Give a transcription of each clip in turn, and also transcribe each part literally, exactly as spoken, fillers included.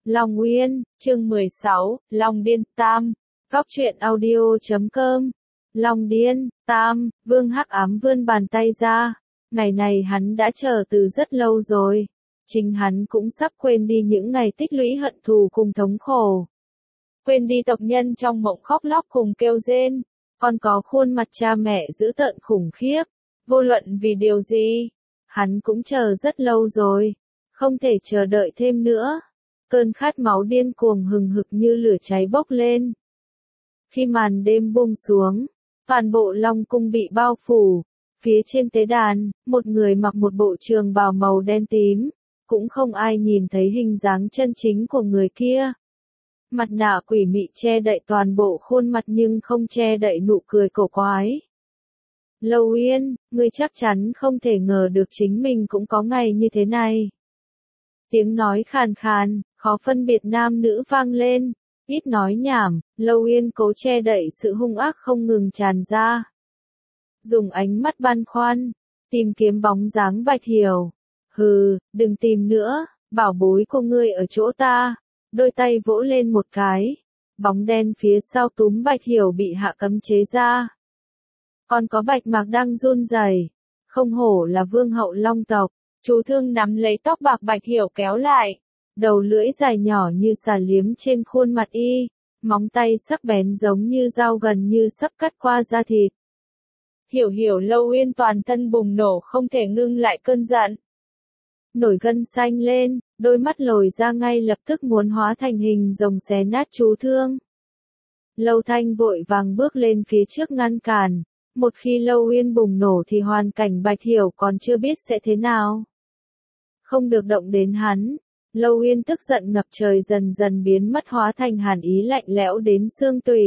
Long Uyên, chương mười sáu, Long Điên Tam. Góc truyện audio chấm com. Long Điên, Tam, Vương Hắc Ám vươn bàn tay ra. Ngày này hắn đã chờ từ rất lâu rồi. Chính hắn cũng sắp quên đi những ngày tích lũy hận thù cùng thống khổ. Quên đi tộc nhân trong mộng khóc lóc cùng kêu rên. Còn có khuôn mặt cha mẹ dữ tợn khủng khiếp. Vô luận vì điều gì, hắn cũng chờ rất lâu rồi. Không thể chờ đợi thêm nữa. Cơn khát máu điên cuồng hừng hực như lửa cháy bốc lên. Khi màn đêm buông xuống, toàn bộ Long cung bị bao phủ. Phía trên tế đàn, một người mặc một bộ trường bào màu đen tím. Cũng không ai nhìn thấy hình dáng chân chính của người kia. Mặt nạ quỷ mị che đậy toàn bộ khuôn mặt nhưng không che đậy nụ cười cổ quái. Lâu Uyên, ngươi chắc chắn không thể ngờ được chính mình cũng có ngày như thế này. Tiếng nói khàn khàn, khó phân biệt nam nữ vang lên, ít nói nhảm, Lâu Uyên cố che đậy sự hung ác không ngừng tràn ra. Dùng ánh mắt băn khoăn, tìm kiếm bóng dáng Bạch Hiểu. Hừ, đừng tìm nữa, bảo bối của ngươi ở chỗ ta. Đôi tay vỗ lên một cái, bóng đen phía sau túm Bạch Hiểu bị hạ cấm chế ra. Còn có Bạch Mạc đang run rẩy, không hổ là vương hậu Long tộc. Chú Thương nắm lấy tóc bạc Bạch Hiểu kéo lại, đầu lưỡi dài nhỏ như xà liếm trên khuôn mặt y, móng tay sắc bén giống như dao gần như sắp cắt qua da thịt. Hiểu Hiểu Lâu Uyên toàn thân bùng nổ không thể ngưng lại cơn giận. Nổi gân xanh lên, đôi mắt lồi ra ngay lập tức muốn hóa thành hình rồng xé nát Chú Thương. Lâu Thanh vội vàng bước lên phía trước ngăn cản. Một khi Lâu Uyên bùng nổ thì hoàn cảnh Bạch Hiểu còn chưa biết sẽ thế nào. Không được động đến hắn. Lâu Uyên tức giận ngập trời dần dần biến mất hóa thành hàn ý lạnh lẽo đến xương tủy.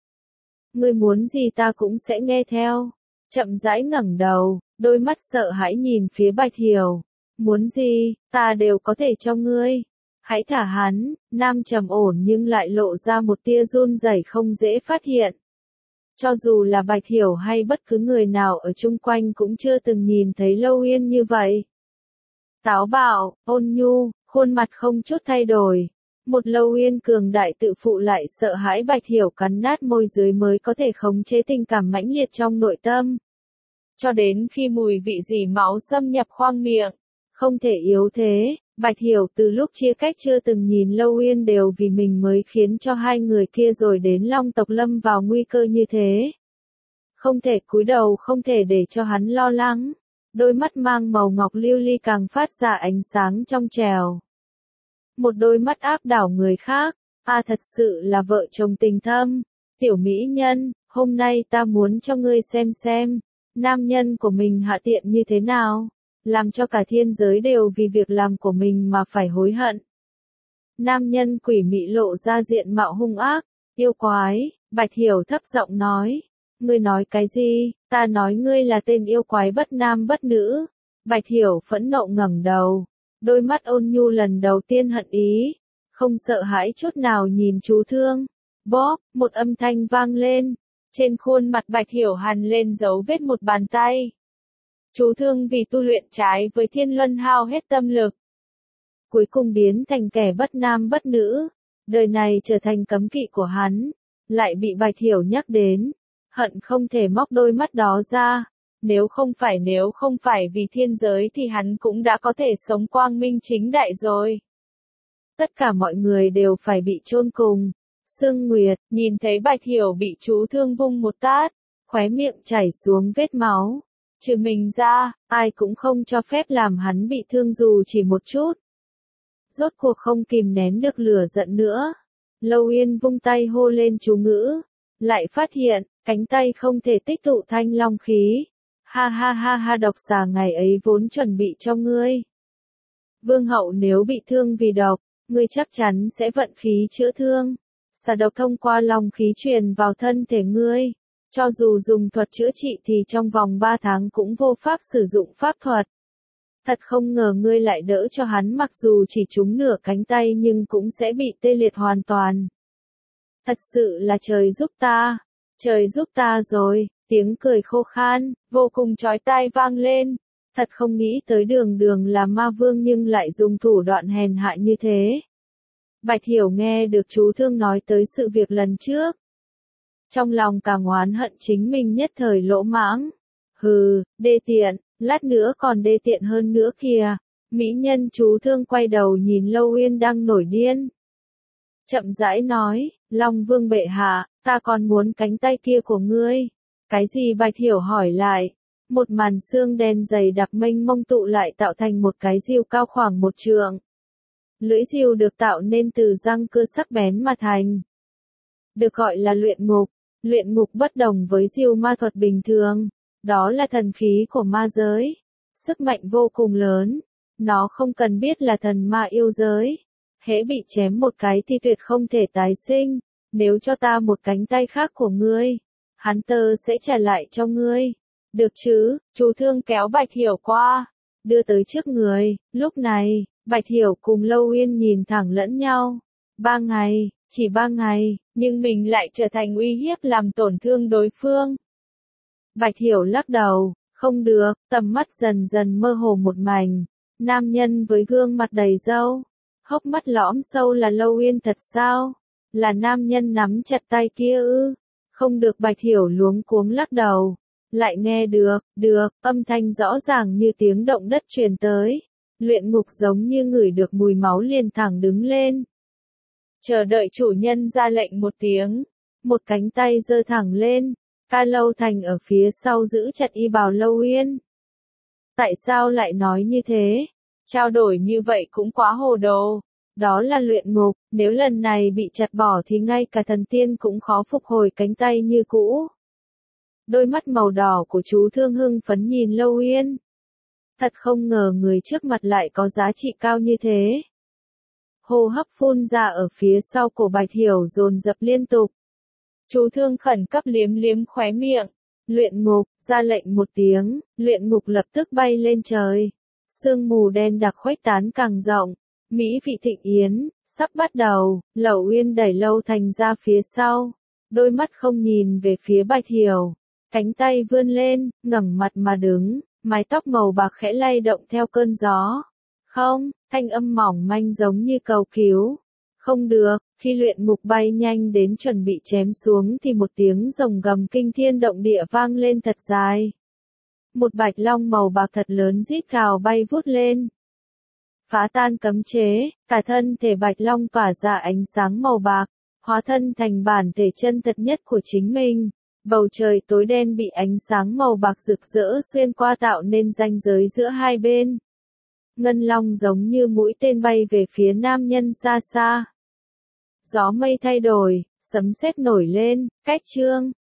Ngươi muốn gì ta cũng sẽ nghe theo. Chậm rãi ngẩng đầu, đôi mắt sợ hãi nhìn phía Bạch Hiểu. Muốn gì, ta đều có thể cho ngươi. Hãy thả hắn, nam trầm ổn nhưng lại lộ ra một tia run rẩy không dễ phát hiện. Cho dù là Bạch Hiểu hay bất cứ người nào ở chung quanh cũng chưa từng nhìn thấy Lâu Uyên như vậy. Táo bạo, ôn nhu, khuôn mặt không chút thay đổi. Một Lâu Uyên cường đại tự phụ lại sợ hãi Bạch Hiểu cắn nát môi dưới mới có thể khống chế tình cảm mãnh liệt trong nội tâm. Cho đến khi mùi vị dỉ máu xâm nhập khoang miệng, không thể yếu thế. Bạch Hiểu từ lúc chia cách chưa từng nhìn Lâu Uyên đều vì mình mới khiến cho hai người kia rồi đến Long tộc lâm vào nguy cơ như thế. Không thể cúi đầu, không thể để cho hắn lo lắng. Đôi mắt mang màu ngọc lưu ly càng phát ra ánh sáng trong trèo. Một đôi mắt áp đảo người khác, à thật sự là vợ chồng tình thâm. Tiểu mỹ nhân, hôm nay ta muốn cho ngươi xem xem, nam nhân của mình hạ tiện như thế nào. Làm cho cả thiên giới đều vì việc làm của mình mà phải hối hận. Nam nhân quỷ mị lộ ra diện mạo hung ác, yêu quái. Bạch Hiểu thấp giọng nói. Ngươi nói cái gì, ta nói ngươi là tên yêu quái bất nam bất nữ. Bạch Hiểu phẫn nộ ngẩng đầu, đôi mắt ôn nhu lần đầu tiên hận ý, không sợ hãi chút nào nhìn Chú Thương. Bóp, một âm thanh vang lên, trên khuôn mặt Bạch Hiểu hằn lên dấu vết một bàn tay. Chú Thương vì tu luyện trái với Thiên Luân hao hết tâm lực. Cuối cùng biến thành kẻ bất nam bất nữ. Đời này trở thành cấm kỵ của hắn. Lại bị Bạch Hiểu nhắc đến. Hận không thể móc đôi mắt đó ra. Nếu không phải nếu không phải vì thiên giới thì hắn cũng đã có thể sống quang minh chính đại rồi. Tất cả mọi người đều phải bị chôn cùng. Sương Nguyệt nhìn thấy Bạch Hiểu bị Chú Thương vung một tát. Khóe miệng chảy xuống vết máu. Trừ mình ra, ai cũng không cho phép làm hắn bị thương dù chỉ một chút. Rốt cuộc không kìm nén được lửa giận nữa. Lâu Uyên vung tay hô lên chú ngữ. Lại phát hiện, cánh tay không thể tích tụ thanh long khí. Ha ha ha ha, độc xà ngày ấy vốn chuẩn bị cho ngươi. Vương hậu nếu bị thương vì độc, ngươi chắc chắn sẽ vận khí chữa thương. Xà độc thông qua long khí truyền vào thân thể ngươi. Cho dù dùng thuật chữa trị thì trong vòng ba tháng cũng vô pháp sử dụng pháp thuật. Thật không ngờ ngươi lại đỡ cho hắn, mặc dù chỉ trúng nửa cánh tay nhưng cũng sẽ bị tê liệt hoàn toàn. Thật sự là trời giúp ta, trời giúp ta rồi, tiếng cười khô khan, vô cùng chói tai vang lên. Thật không nghĩ tới Đường Đường là ma vương nhưng lại dùng thủ đoạn hèn hạ như thế. Bạch Hiểu nghe được chú Thương nói tới sự việc lần trước. Trong lòng càng oán hận chính mình nhất thời lỗ mãng. Hừ, đê tiện, lát nữa còn đê tiện hơn nữa kìa. Mỹ nhân chú Thương quay đầu nhìn Lâu Uyên đang nổi điên. Chậm rãi nói, Long Vương bệ hạ, ta còn muốn cánh tay kia của ngươi. Cái gì? Bạch Hiểu hỏi lại. Một màn xương đen dày đặc mênh mông tụ lại tạo thành một cái diều cao khoảng một trượng. Lưỡi diều được tạo nên từ răng cưa sắc bén mà thành. Được gọi là luyện ngục. Luyện ngục bất đồng với diều ma thuật bình thường. Đó là thần khí của ma giới. Sức mạnh vô cùng lớn. Nó không cần biết là thần ma yêu giới. Hễ bị chém một cái thì tuyệt không thể tái sinh. Nếu cho ta một cánh tay khác của ngươi, hắn tơ sẽ trả lại cho ngươi. Được chứ? Chú Thương kéo Bạch Hiểu qua, đưa tới trước người. Lúc này, Bạch Hiểu cùng Lâu Uyên nhìn thẳng lẫn nhau. Ba ngày, chỉ ba ngày, nhưng mình lại trở thành uy hiếp làm tổn thương đối phương. Bạch Hiểu lắc đầu, không được, tầm mắt dần dần mơ hồ một mảnh. Nam nhân với gương mặt đầy râu, hốc mắt lõm sâu là Lâu Uyên thật sao? Là nam nhân nắm chặt tay kia ư? Không được. Bạch Hiểu luống cuống lắc đầu. Lại nghe được, được, âm thanh rõ ràng như tiếng động đất truyền tới. Luyện ngục giống như ngửi được mùi máu liền thẳng đứng lên. Chờ đợi chủ nhân ra lệnh một tiếng. Một cánh tay giơ thẳng lên. Ca Lâu Thành ở phía sau giữ chặt y bào Lâu Uyên. Tại sao lại nói như thế? Trao đổi như vậy cũng quá hồ đồ. Đó là luyện ngục, nếu lần này bị chặt bỏ thì ngay cả thần tiên cũng khó phục hồi cánh tay như cũ. Đôi mắt màu đỏ của chú Thương hưng phấn nhìn Lâu Uyên. Thật không ngờ người trước mặt lại có giá trị cao như thế. Hô hấp phun ra ở phía sau cổ Bạch Hiểu dồn dập liên tục. Chú Thương khẩn cấp liếm liếm khóe miệng. Luyện ngục, ra lệnh một tiếng, luyện ngục lập tức bay lên trời. Sương mù đen đặc khuếch tán càng rộng. Mỹ vị thịnh yến, sắp bắt đầu. Lâu Uyên đẩy Lâu Thành ra phía sau. Đôi mắt không nhìn về phía Bạch Hiểu. Cánh tay vươn lên, ngẩng mặt mà đứng. Mái tóc màu bạc khẽ lay động theo cơn gió. Không, thanh âm mỏng manh giống như cầu cứu. Không được. Khi luyện ngục bay nhanh đến chuẩn bị chém xuống thì một tiếng rồng gầm kinh thiên động địa vang lên thật dài. Một bạch long màu bạc thật lớn rít gào bay vút lên. Phá tan cấm chế, cả thân thể bạch long tỏa ra ánh sáng màu bạc, hóa thân thành bản thể chân thật nhất của chính mình. Bầu trời tối đen bị ánh sáng màu bạc rực rỡ xuyên qua tạo nên ranh giới giữa hai bên. Ngân long giống như mũi tên bay về phía nam nhân xa xa. Gió mây thay đổi, sấm sét nổi lên, cách chương.